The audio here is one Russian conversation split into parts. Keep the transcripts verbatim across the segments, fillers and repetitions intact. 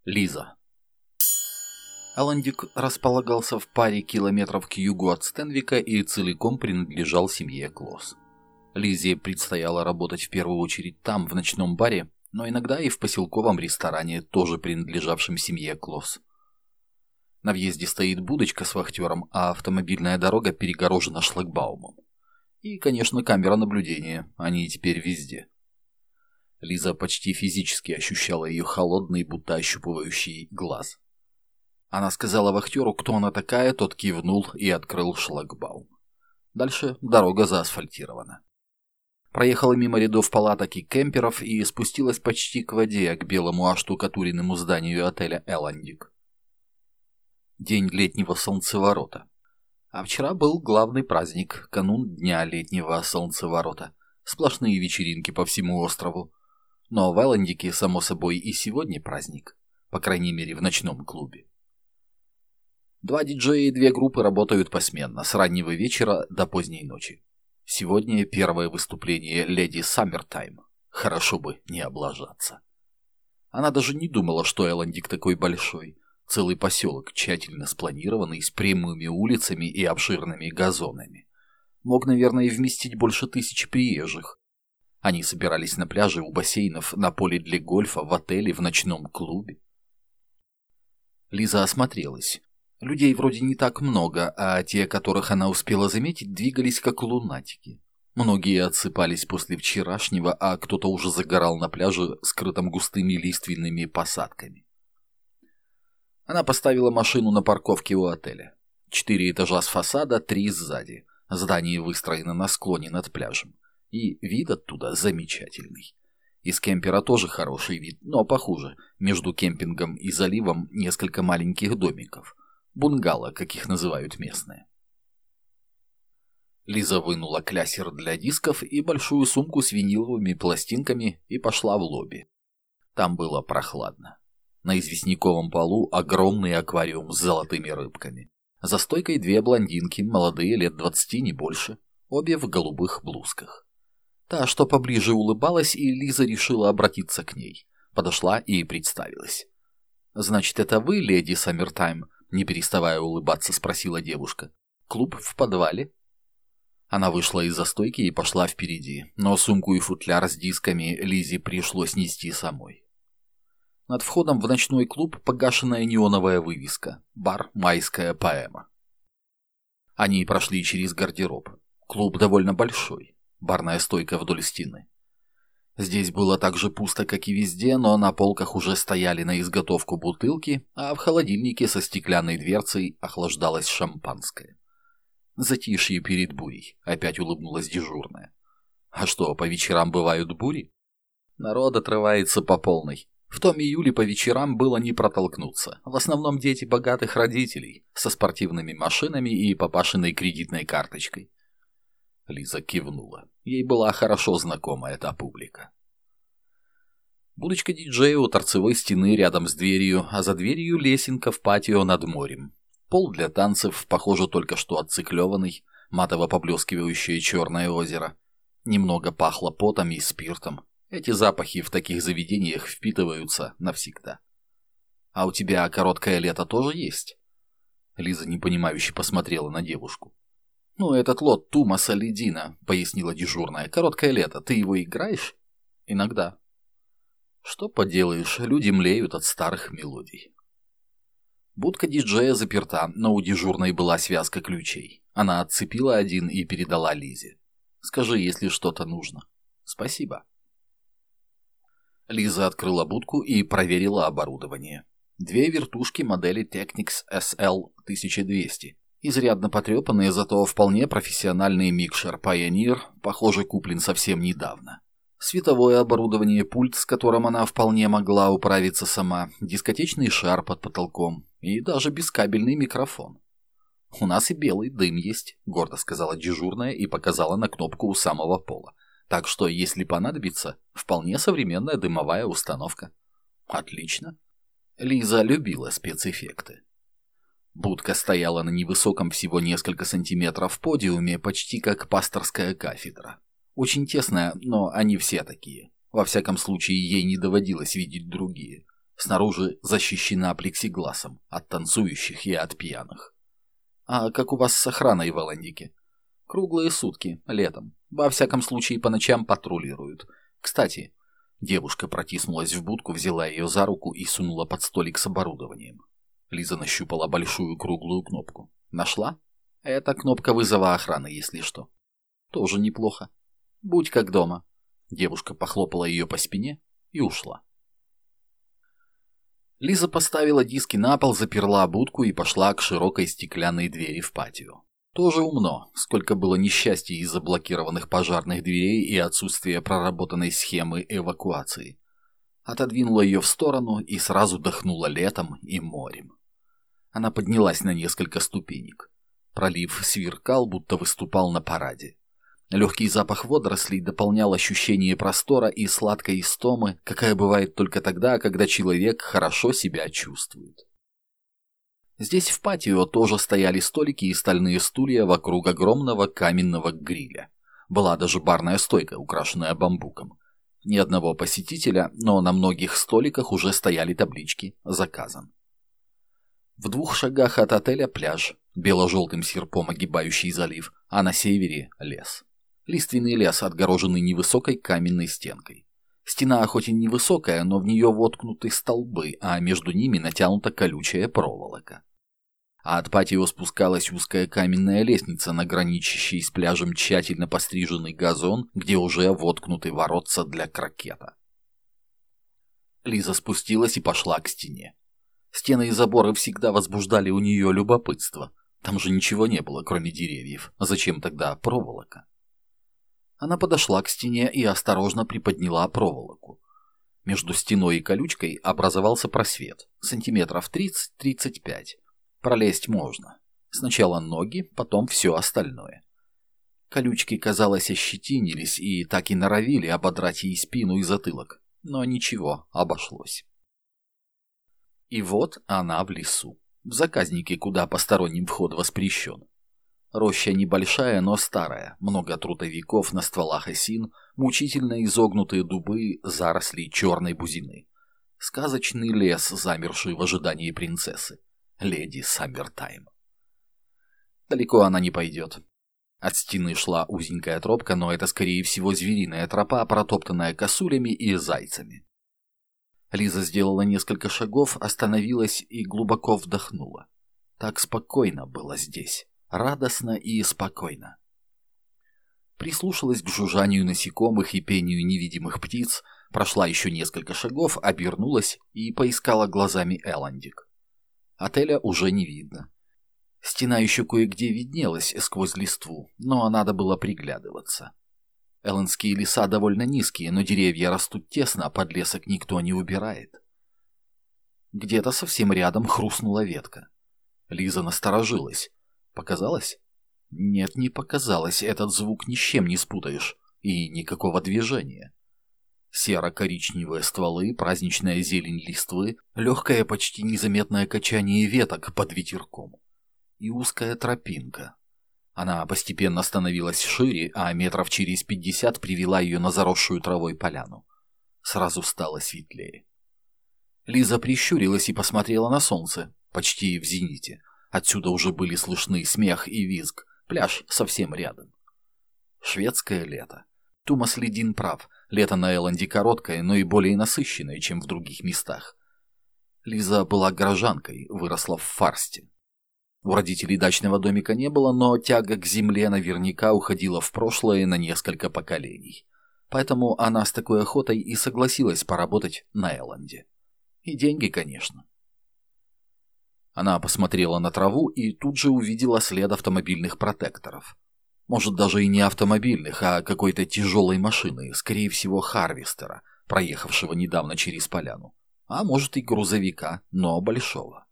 Лиза. Эллендик располагался в паре километров к югу от Стенвика и целиком принадлежал семье Клосс. Лизе предстояло работать в первую очередь там, в ночном баре, но иногда и в поселковом ресторане, тоже принадлежавшем семье Клосс. На въезде стоит будочка с вахтером, а автомобильная дорога перегорожена шлагбаумом. И, конечно, камера наблюдения, они теперь везде. Лиза почти физически ощущала ее холодный, будто ощупывающий глаз. Она сказала вахтеру, кто она такая, тот кивнул и открыл шлагбаум. Дальше дорога заасфальтирована. Проехала мимо рядов палаток и кемперов и спустилась почти к воде, к белому оштукатуренному зданию отеля «Эллендик». День летнего солнцеворота. А вчера был главный праздник, канун дня летнего солнцеворота. Сплошные вечеринки по всему острову. Но в Эллендике, само собой, и сегодня праздник. По крайней мере, в ночном клубе. Два диджея и две группы работают посменно, с раннего вечера до поздней ночи. Сегодня первое выступление леди Саммертайм. Хорошо бы не облажаться. Она даже не думала, что Эллендик такой большой. Целый поселок, тщательно спланированный, с прямыми улицами и обширными газонами. Мог, наверное, вместить больше тысячи приезжих. Они собирались на пляже, у бассейнов, на поле для гольфа, в отеле, в ночном клубе. Лиза осмотрелась. Людей вроде не так много, а те, которых она успела заметить, двигались как лунатики. Многие отсыпались после вчерашнего, а кто-то уже загорал на пляже, скрытом густыми лиственными посадками. Она поставила машину на парковке у отеля. Четыре этажа с фасада, три сзади. Здание выстроено на склоне над пляжем. И вид оттуда замечательный. Из кемпера тоже хороший вид, но похуже. Между кемпингом и заливом несколько маленьких домиков. Бунгало, как их называют местные. Лиза вынула клясер для дисков и большую сумку с виниловыми пластинками и пошла в лобби. Там было прохладно. На известняковом полу огромный аквариум с золотыми рыбками. За стойкой две блондинки, молодые, лет двадцати, не больше. Обе в голубых блузках. Та, что поближе, улыбалась, и Лиза решила обратиться к ней. Подошла и представилась. «Значит, это вы, леди Саммертайм?» Не переставая улыбаться, спросила девушка. «Клуб в подвале?» Она вышла из-за стойки и пошла впереди, но сумку и футляр с дисками Лизе пришлось нести самой. Над входом в ночной клуб погашенная неоновая вывеска «Бар Майская поэма». Они прошли через гардероб. Клуб довольно большой. Барная стойка вдоль стены. Здесь было так же пусто, как и везде, но на полках уже стояли на изготовку бутылки, а в холодильнике со стеклянной дверцей охлаждалось шампанское. Затишье перед бурей, опять улыбнулась дежурная. А что, по вечерам бывают бури? Народ отрывается по полной. В том июле по вечерам было не протолкнуться. В основном дети богатых родителей, со спортивными машинами и папашиной кредитной карточкой. Лиза кивнула. Ей была хорошо знакома эта публика. Будочка диджея у торцевой стены рядом с дверью, а за дверью лесенка в патио над морем. Пол для танцев, похоже, только что отциклеванный, матово поблескивающее черное озеро. Немного пахло потом и спиртом. Эти запахи в таких заведениях впитываются навсегда. «А у тебя короткое лето тоже есть?» Лиза непонимающе посмотрела на девушку. «Ну, этот лот Тумаса Ледина», — пояснила дежурная. «Короткое лето. Ты его играешь?» «Иногда». «Что поделаешь, люди млеют от старых мелодий». Будка диджея заперта, но у дежурной была связка ключей. Она отцепила один и передала Лизе. «Скажи, если что-то нужно». «Спасибо». Лиза открыла будку и проверила оборудование. Две вертушки модели Technics эс эл тысяча двести. Изрядно потрепанные, зато вполне профессиональный микшер Pioneer, похоже, куплен совсем недавно. Световое оборудование, пульт, с которым она вполне могла управиться сама, дискотечный шар под потолком и даже бескабельный микрофон. «У нас и белый дым есть», — гордо сказала дежурная и показала на кнопку у самого пола. «Так что, если понадобится, вполне современная дымовая установка». «Отлично». Лиза любила спецэффекты. Будка стояла на невысоком всего несколько сантиметров подиуме, почти как пасторская кафедра. Очень тесная, но они все такие. Во всяком случае, ей не доводилось видеть другие. Снаружи защищена плексигласом от танцующих и от пьяных. А как у вас с охраной в Эллендике? Круглые сутки, летом. Во всяком случае, по ночам патрулируют. Кстати, девушка протиснулась в будку, взяла ее за руку и сунула под столик с оборудованием. Лиза нащупала большую круглую кнопку. Нашла? Это кнопка вызова охраны, если что. Тоже неплохо. Будь как дома. Девушка похлопала ее по спине и ушла. Лиза поставила диски на пол, заперла будку и пошла к широкой стеклянной двери в патио. Тоже умно, сколько было несчастья из-за блокированных пожарных дверей и отсутствия проработанной схемы эвакуации. Отодвинула ее в сторону и сразу дохнула летом и морем. Она поднялась на несколько ступенек. Пролив сверкал, будто выступал на параде. Легкий запах водорослей дополнял ощущение простора и сладкой истомы, какая бывает только тогда, когда человек хорошо себя чувствует. Здесь в патио тоже стояли столики и стальные стулья вокруг огромного каменного гриля. Была даже барная стойка, украшенная бамбуком. Ни одного посетителя, но на многих столиках уже стояли таблички «Заказан». В двух шагах от отеля пляж, бело-желтым серпом огибающий залив, а на севере лес. Лиственный лес, отгороженный невысокой каменной стенкой. Стена хоть и невысокая, но в нее воткнуты столбы, а между ними натянута колючая проволока. А от патио спускалась узкая каменная лестница на граничащей с пляжем тщательно постриженный газон, где уже воткнуты воротца для крокета. Лиза спустилась и пошла к стене. Стены и заборы всегда возбуждали у нее любопытство. Там же ничего не было, кроме деревьев. Зачем тогда проволока? Она подошла к стене и осторожно приподняла проволоку. Между стеной и колючкой образовался просвет, сантиметров тридцать-тридцать пять. Пролезть можно. Сначала ноги, потом все остальное. Колючки, казалось, ощетинились и так и норовили ободрать ей спину и затылок. Но ничего, обошлось. И вот она в лесу, в заказнике, куда посторонним вход воспрещен. Роща небольшая, но старая, много трутовиков на стволах осин, мучительно изогнутые дубы, заросли черной бузины. Сказочный лес, замерший в ожидании принцессы, леди Саммертайм. Далеко она не пойдет. От стены шла узенькая тропка, но это, скорее всего, звериная тропа, протоптанная косулями и зайцами. Лиза сделала несколько шагов, остановилась и глубоко вдохнула. Так спокойно было здесь. Радостно и спокойно. Прислушалась к жужжанию насекомых и пению невидимых птиц, прошла еще несколько шагов, обернулась и поискала глазами Эллендик. Отеля уже не видно. Стена еще кое-где виднелась сквозь листву, но надо было приглядываться. Эллендские леса довольно низкие, но деревья растут тесно, а подлесок никто не убирает. Где-то совсем рядом хрустнула ветка. Лиза насторожилась. Показалось? Нет, не показалось, этот звук ни с чем не спутаешь, и никакого движения. Серо-коричневые стволы, праздничная зелень листвы, легкое почти незаметное качание веток под ветерком. И узкая тропинка. Она постепенно становилась шире, а метров через пятьдесят привела ее на заросшую травой поляну. Сразу стало светлее. Лиза прищурилась и посмотрела на солнце, почти в зените. Отсюда уже были слышны смех и визг. Пляж совсем рядом. Шведское лето. Тумас Лидин прав. Лето на Элленде короткое, но и более насыщенное, чем в других местах. Лиза была горожанкой, выросла в Фарсте. У родителей дачного домика не было, но тяга к земле наверняка уходила в прошлое на несколько поколений. Поэтому она с такой охотой и согласилась поработать на Элленде. И деньги, конечно. Она посмотрела на траву и тут же увидела след автомобильных протекторов. Может, даже и не автомобильных, а какой-то тяжелой машины, скорее всего, Харвестера, проехавшего недавно через поляну. А может и грузовика, но большого.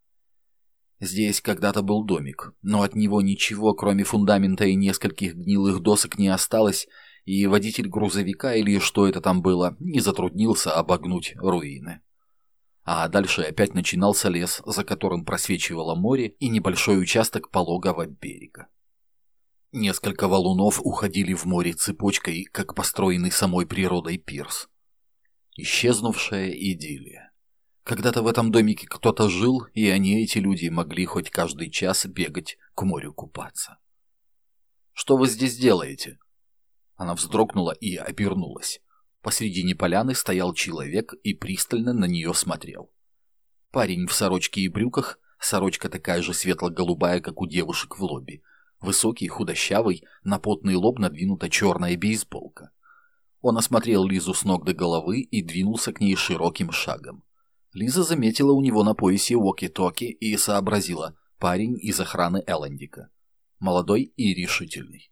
Здесь когда-то был домик, но от него ничего, кроме фундамента и нескольких гнилых досок, не осталось, и водитель грузовика, или что это там было, не затруднился обогнуть руины. А дальше опять начинался лес, за которым просвечивало море и небольшой участок пологого берега. Несколько валунов уходили в море цепочкой, как построенный самой природой пирс. Исчезнувшая идиллия. Когда-то в этом домике кто-то жил, и они, эти люди, могли хоть каждый час бегать к морю купаться. «Что вы здесь делаете?» Она вздрогнула и обернулась. Посредине поляны стоял человек и пристально на нее смотрел. Парень в сорочке и брюках, сорочка такая же светло-голубая, как у девушек в лобби. Высокий, худощавый, на потный лоб надвинута черная бейсболка. Он осмотрел Лизу с ног до головы и двинулся к ней широким шагом. Лиза заметила у него на поясе уоки-токи и сообразила: парень из охраны Эллендика. Молодой и решительный.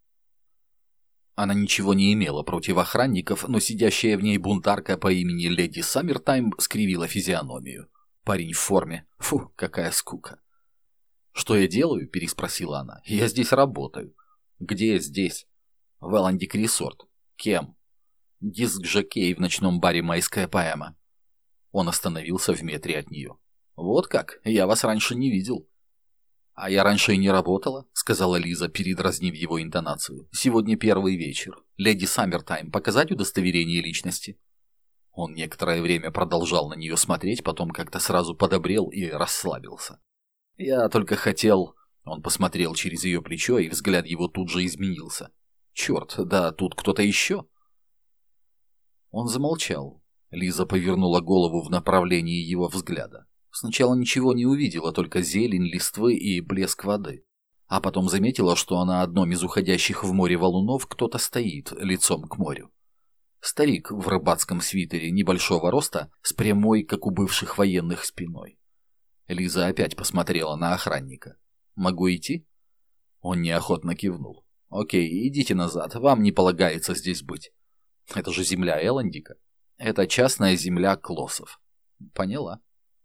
Она ничего не имела против охранников, но сидящая в ней бунтарка по имени Леди Саммертайм скривила физиономию. Парень в форме. Фу, какая скука. «Что я делаю?» – переспросила она. «Я здесь работаю». «Где здесь?» «В Эллендик Ресорт». «Кем?» «Диск-жокей в ночном баре «Майская поэма». Он остановился в метре от нее. «Вот как? Я вас раньше не видел». «А я раньше и не работала», — сказала Лиза, передразнив его интонацию. «Сегодня первый вечер. Леди Саммертайм, показать удостоверение личности?» Он некоторое время продолжал на нее смотреть, потом как-то сразу подобрел и расслабился. «Я только хотел...» Он посмотрел через ее плечо, и взгляд его тут же изменился. «Черт, да тут кто-то еще?» Он замолчал. Лиза повернула голову в направлении его взгляда. Сначала ничего не увидела, только зелень, листвы и блеск воды. А потом заметила, что на одном из уходящих в море валунов кто-то стоит, лицом к морю. Старик в рыбацком свитере небольшого роста, с прямой, как у бывших военных, спиной. Лиза опять посмотрела на охранника. «Могу идти?» Он неохотно кивнул. «Окей, идите назад, вам не полагается здесь быть. Это же земля Эллендика. Это частная земля Клоссов». «Поняла».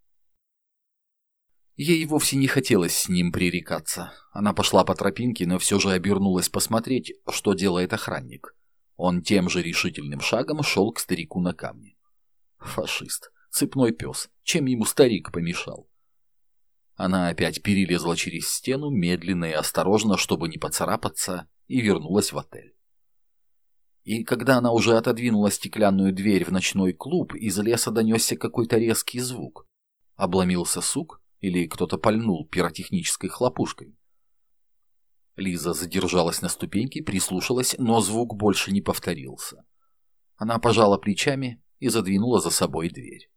Ей вовсе не хотелось с ним пререкаться. Она пошла по тропинке, но все же обернулась посмотреть, что делает охранник. Он тем же решительным шагом шел к старику на камне. Фашист, цепной пес, чем ему старик помешал? Она опять перелезла через стену, медленно и осторожно, чтобы не поцарапаться, и вернулась в отель. И когда она уже отодвинула стеклянную дверь в ночной клуб, из леса донесся какой-то резкий звук. Обломился сук, или кто-то пальнул пиротехнической хлопушкой. Лиза задержалась на ступеньке, прислушалась, но звук больше не повторился. Она пожала плечами и задвинула за собой дверь.